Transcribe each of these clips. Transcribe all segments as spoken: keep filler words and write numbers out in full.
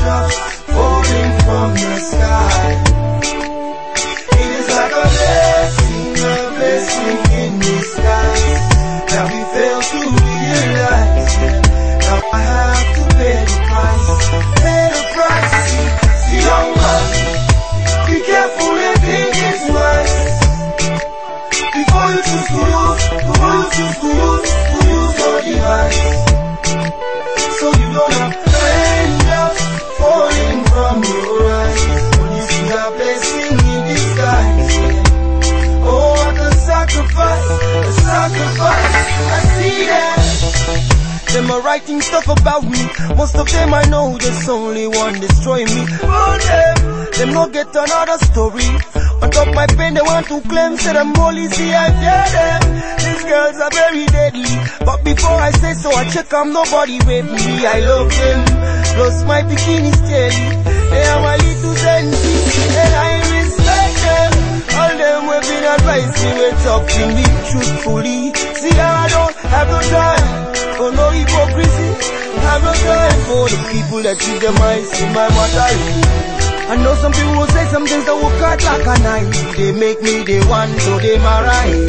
teardrops falling from the sky. It is like a blessing, a blessing in disguise that we fail to realize. Now I have to pay the price, pay the price. See, young man, be careful and think it twice before you choose to use, before you choose to use, to use your device. So you don't have raindrops falling from your eyes when you see a blessing in disguise. Oh, what a sacrifice, a sacrifice. I see that. Them are writing stuff about me. Most of them I know, there's only one destroy me. Oh, them, them no get another story. On top my pain, they want to claim, say them holy, see I fear them. These girls are very deadly, but before I say so, I check them, nobody rape me. I love them, plus my bikini steady. They are my little sensei, and I respect them. All them have been advising me, talking me truthfully. See, I don't have no time for no hypocrisy. Have no time for the people that keep their minds in my mortality. I know some people will say some things that will cut like a knife. They make me the one, so they my right.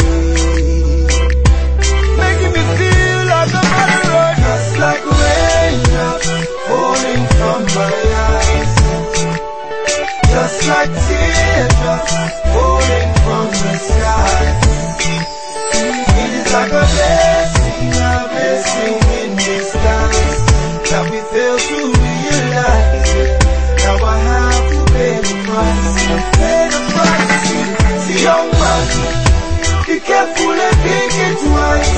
Making me feel like a murderer. Just like raindrops falling from my eyes. Just like teardrops falling from the sky. It is like a blessing, a blessing in disguise that we fail to realize. Now I have to pay the price, pay the price. See, young man, be careful and think it twice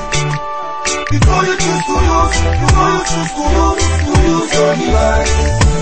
before you choose to use, before you choose to use, to use your device.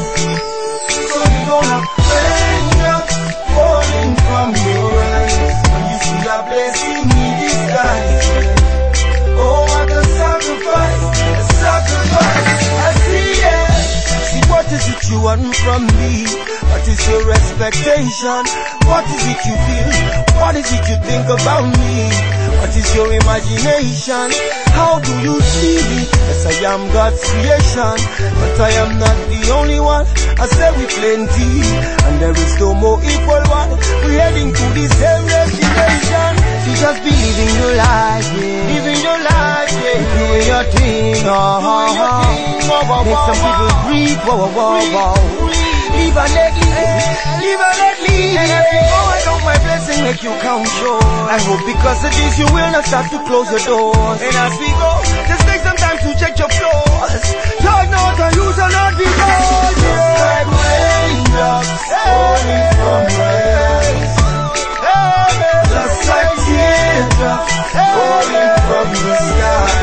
So you don't have raindrops falling from your eyes when you see a blessing in disguise. Oh, what a sacrifice, a sacrifice. I see it. See, what is it you want from me? What is your expectation? What is it you feel? What is it you think about me? What is your imagination? How do you see me? Yes, I am God's creation, but I am not the only one. I say we plenty, and there is no more equal one. We're heading to the same destination. So just be living your life, yeah. Living your life, yeah. Doing your thing, oh, oh, oh. Make some people breathe, whoa, whoa, whoa, whoa. Live and let live, live and let live. And every hour I count my blessing, make you count yours. I hope because of this you will not start to close your doors. And as we go, just take some time to check your flaws. Charge not and you shall not be lost. Just like raindrops falling from my eyes. Just like teardrops falling from the sky.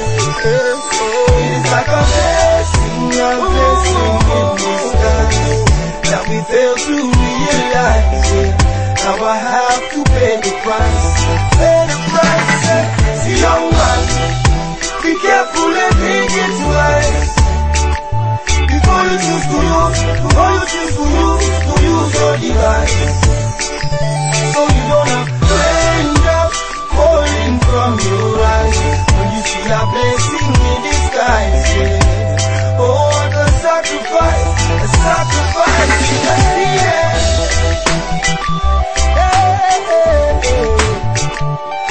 It is like a blessing, a blessing in disguise that we fail to realize. Now I have to pay the price, pay the price. See, young man, be careful and think it twice before you choose to use, before you choose to use, to use your device. So you don't have raindrops falling from your eyes when you see a blessing in disguise. Yeah. Oh, what a sacrifice, a sacrifice. I see it. Hey, hey, hey.